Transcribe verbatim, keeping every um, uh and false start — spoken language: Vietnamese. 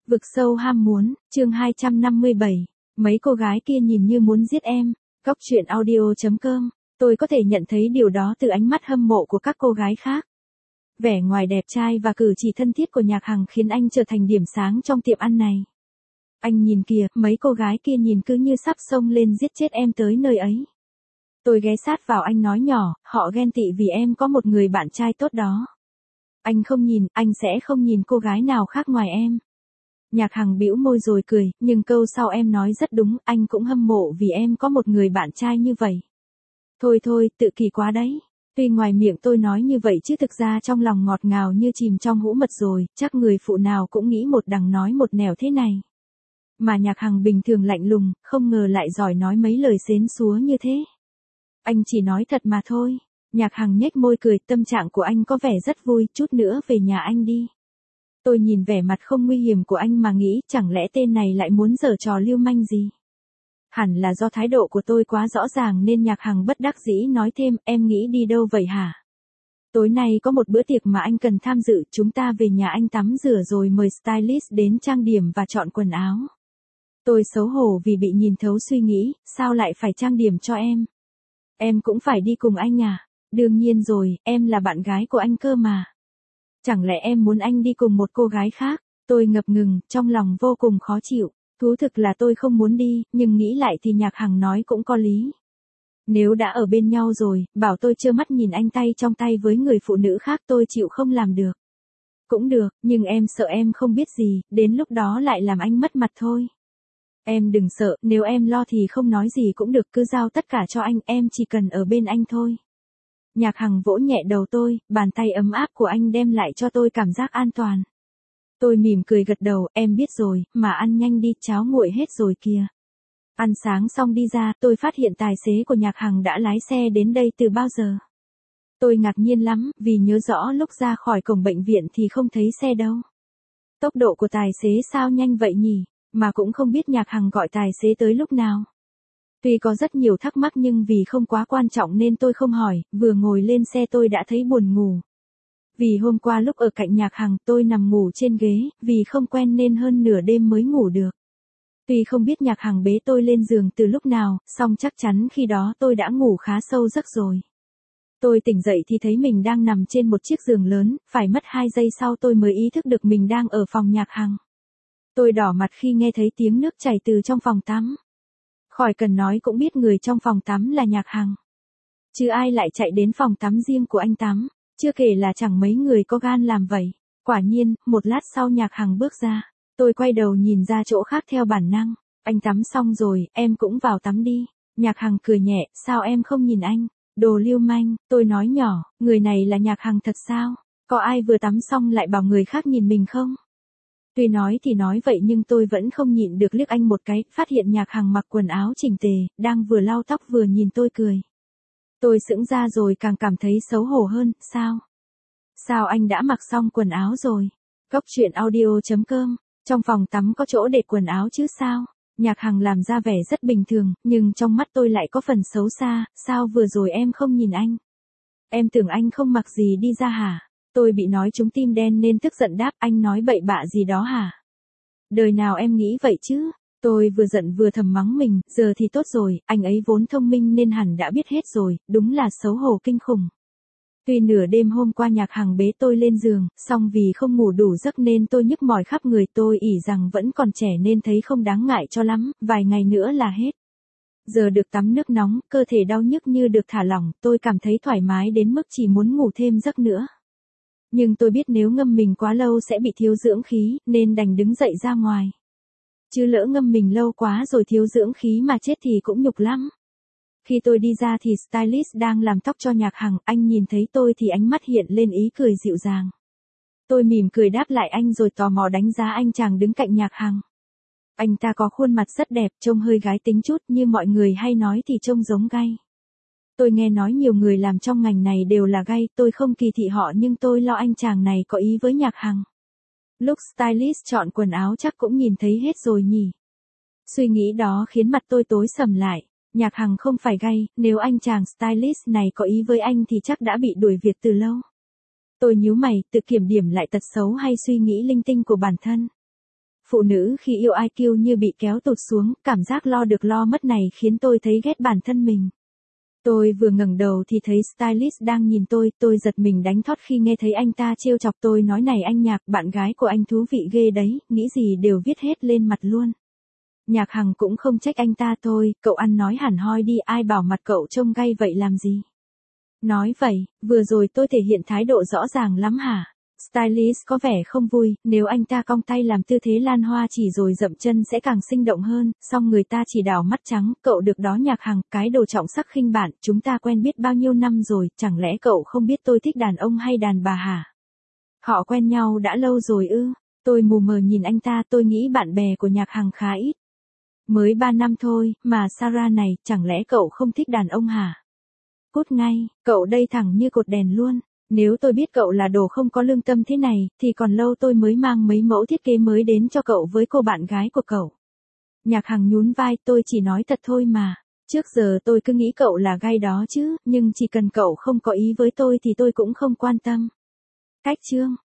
Vực sâu ham muốn, chương hai trăm năm mươi bảy. Mấy cô gái kia nhìn như muốn giết em. Góc truyện audio chấm com. Tôi có thể nhận thấy điều đó từ ánh mắt hâm mộ của các cô gái khác. Vẻ ngoài đẹp trai và cử chỉ thân thiết của Nhạc Hằng khiến anh trở thành điểm sáng trong tiệm ăn này. Anh nhìn kìa, mấy cô gái kia nhìn cứ như sắp xông lên giết chết em tới nơi ấy. Tôi ghé sát vào anh nói nhỏ, họ ghen tị vì em có một người bạn trai tốt đó. Anh không nhìn, anh sẽ không nhìn cô gái nào khác ngoài em. Nhạc Hằng bĩu môi rồi cười, nhưng câu sau em nói rất đúng, anh cũng hâm mộ vì em có một người bạn trai như vậy. Thôi thôi, tự kỳ quá đấy. Tuy ngoài miệng tôi nói như vậy chứ thực ra trong lòng ngọt ngào như chìm trong hũ mật rồi, chắc người phụ nào cũng nghĩ một đằng nói một nẻo thế này. Mà Nhạc Hằng bình thường lạnh lùng, không ngờ lại giỏi nói mấy lời xến xúa như thế. Anh chỉ nói thật mà thôi. Nhạc Hằng nhếch môi cười, tâm trạng của anh có vẻ rất vui, chút nữa về nhà anh đi. Tôi nhìn vẻ mặt không nguy hiểm của anh mà nghĩ, chẳng lẽ tên này lại muốn giở trò lưu manh gì? Hẳn là do thái độ của tôi quá rõ ràng nên Nhạc Hằng bất đắc dĩ nói thêm, em nghĩ đi đâu vậy hả? Tối nay có một bữa tiệc mà anh cần tham dự, chúng ta về nhà anh tắm rửa rồi mời stylist đến trang điểm và chọn quần áo. Tôi xấu hổ vì bị nhìn thấu suy nghĩ, sao lại phải trang điểm cho em? Em cũng phải đi cùng anh à? Đương nhiên rồi, em là bạn gái của anh cơ mà. Chẳng lẽ em muốn anh đi cùng một cô gái khác? Tôi ngập ngừng, trong lòng vô cùng khó chịu. Thú thực là tôi không muốn đi, nhưng nghĩ lại thì Nhạc Hằng nói cũng có lý. Nếu đã ở bên nhau rồi, bảo tôi trơ mắt nhìn anh tay trong tay với người phụ nữ khác tôi chịu không làm được. Cũng được, nhưng em sợ em không biết gì, đến lúc đó lại làm anh mất mặt thôi. Em đừng sợ, nếu em lo thì không nói gì cũng được, cứ giao tất cả cho anh, em chỉ cần ở bên anh thôi. Nhạc Hằng vỗ nhẹ đầu tôi, bàn tay ấm áp của anh đem lại cho tôi cảm giác an toàn. Tôi mỉm cười gật đầu, em biết rồi, mà ăn nhanh đi, cháo nguội hết rồi kìa. Ăn sáng xong đi ra, tôi phát hiện tài xế của Nhạc Hằng đã lái xe đến đây từ bao giờ. Tôi ngạc nhiên lắm, vì nhớ rõ lúc ra khỏi cổng bệnh viện thì không thấy xe đâu. Tốc độ của tài xế sao nhanh vậy nhỉ, mà cũng không biết Nhạc Hằng gọi tài xế tới lúc nào. Tuy có rất nhiều thắc mắc nhưng vì không quá quan trọng nên tôi không hỏi, vừa ngồi lên xe tôi đã thấy buồn ngủ. Vì hôm qua lúc ở cạnh Nhạc Hằng tôi nằm ngủ trên ghế, vì không quen nên hơn nửa đêm mới ngủ được. Tuy không biết Nhạc Hằng bế tôi lên giường từ lúc nào, song chắc chắn khi đó tôi đã ngủ khá sâu giấc rồi. Tôi tỉnh dậy thì thấy mình đang nằm trên một chiếc giường lớn, phải mất hai giây sau tôi mới ý thức được mình đang ở phòng Nhạc Hằng. Tôi đỏ mặt khi nghe thấy tiếng nước chảy từ trong phòng tắm. Khỏi cần nói cũng biết người trong phòng tắm là Nhạc Hằng. Chứ ai lại chạy đến phòng tắm riêng của anh tắm, chưa kể là chẳng mấy người có gan làm vậy. Quả nhiên, một lát sau Nhạc Hằng bước ra, tôi quay đầu nhìn ra chỗ khác theo bản năng. Anh tắm xong rồi, em cũng vào tắm đi. Nhạc Hằng cười nhẹ, sao em không nhìn anh? Đồ lưu manh, tôi nói nhỏ, người này là Nhạc Hằng thật sao? Có ai vừa tắm xong lại bảo người khác nhìn mình không? Tuy nói thì nói vậy nhưng tôi vẫn không nhịn được liếc anh một cái, phát hiện Nhạc Hằng mặc quần áo chỉnh tề, đang vừa lau tóc vừa nhìn tôi cười. Tôi sững ra rồi càng cảm thấy xấu hổ hơn, sao? Sao anh đã mặc xong quần áo rồi? Góc truyện audio chấm com, trong phòng tắm có chỗ để quần áo chứ sao? Nhạc Hằng làm ra vẻ rất bình thường, nhưng trong mắt tôi lại có phần xấu xa, sao vừa rồi em không nhìn anh? Em tưởng anh không mặc gì đi ra hả? Tôi bị nói trúng tim đen nên tức giận đáp, anh nói bậy bạ gì đó hả? Đời nào em nghĩ vậy chứ? Tôi vừa giận vừa thầm mắng mình, giờ thì tốt rồi, anh ấy vốn thông minh nên hẳn đã biết hết rồi, đúng là xấu hổ kinh khủng. Tuy nửa đêm hôm qua Nhạc Hằng bế tôi lên giường, song vì không ngủ đủ giấc nên tôi nhức mỏi khắp người, tôi ỷ rằng vẫn còn trẻ nên thấy không đáng ngại cho lắm, vài ngày nữa là hết. Giờ được tắm nước nóng, cơ thể đau nhức như được thả lỏng, tôi cảm thấy thoải mái đến mức chỉ muốn ngủ thêm giấc nữa. Nhưng tôi biết nếu ngâm mình quá lâu sẽ bị thiếu dưỡng khí, nên đành đứng dậy ra ngoài. Chứ lỡ ngâm mình lâu quá rồi thiếu dưỡng khí mà chết thì cũng nhục lắm. Khi tôi đi ra thì stylist đang làm tóc cho Nhạc Hằng, anh nhìn thấy tôi thì ánh mắt hiện lên ý cười dịu dàng. Tôi mỉm cười đáp lại anh rồi tò mò đánh giá anh chàng đứng cạnh Nhạc Hằng. Anh ta có khuôn mặt rất đẹp, trông hơi gái tính chút, như mọi người hay nói thì trông giống gay. Tôi nghe nói nhiều người làm trong ngành này đều là gay, tôi không kỳ thị họ nhưng tôi lo anh chàng này có ý với Nhạc Hằng. Lúc stylist chọn quần áo chắc cũng nhìn thấy hết rồi nhỉ. Suy nghĩ đó khiến mặt tôi tối sầm lại. Nhạc Hằng không phải gay, nếu anh chàng stylist này có ý với anh thì chắc đã bị đuổi việc từ lâu. Tôi nhíu mày, tự kiểm điểm lại tật xấu hay suy nghĩ linh tinh của bản thân. Phụ nữ khi yêu i kiu như bị kéo tụt xuống, cảm giác lo được lo mất này khiến tôi thấy ghét bản thân mình. Tôi vừa ngẩng đầu thì thấy stylist đang nhìn tôi, tôi giật mình đánh thót khi nghe thấy anh ta trêu chọc tôi nói này anh Nhạc, bạn gái của anh thú vị ghê đấy, nghĩ gì đều viết hết lên mặt luôn. Nhạc Hằng cũng không trách anh ta thôi, cậu ăn nói hẳn hoi đi, ai bảo mặt cậu trông gay vậy làm gì. Nói vậy, vừa rồi tôi thể hiện thái độ rõ ràng lắm hả? Stylist có vẻ không vui, nếu anh ta cong tay làm tư thế lan hoa chỉ rồi dậm chân sẽ càng sinh động hơn, song người ta chỉ đảo mắt trắng, cậu được đó Nhạc Hằng, cái đồ trọng sắc khinh bạn, chúng ta quen biết bao nhiêu năm rồi, chẳng lẽ cậu không biết tôi thích đàn ông hay đàn bà hả? Họ quen nhau đã lâu rồi ư? Tôi mù mờ nhìn anh ta, tôi nghĩ bạn bè của Nhạc Hằng khá ít. Mới ba năm thôi, mà Sarah này, chẳng lẽ cậu không thích đàn ông hả? Cút ngay, cậu đây thẳng như cột đèn luôn. Nếu tôi biết cậu là đồ không có lương tâm thế này, thì còn lâu tôi mới mang mấy mẫu thiết kế mới đến cho cậu với cô bạn gái của cậu. Nhạc Hằng nhún vai, tôi chỉ nói thật thôi mà. Trước giờ tôi cứ nghĩ cậu là gay đó chứ, nhưng chỉ cần cậu không có ý với tôi thì tôi cũng không quan tâm. Cách chương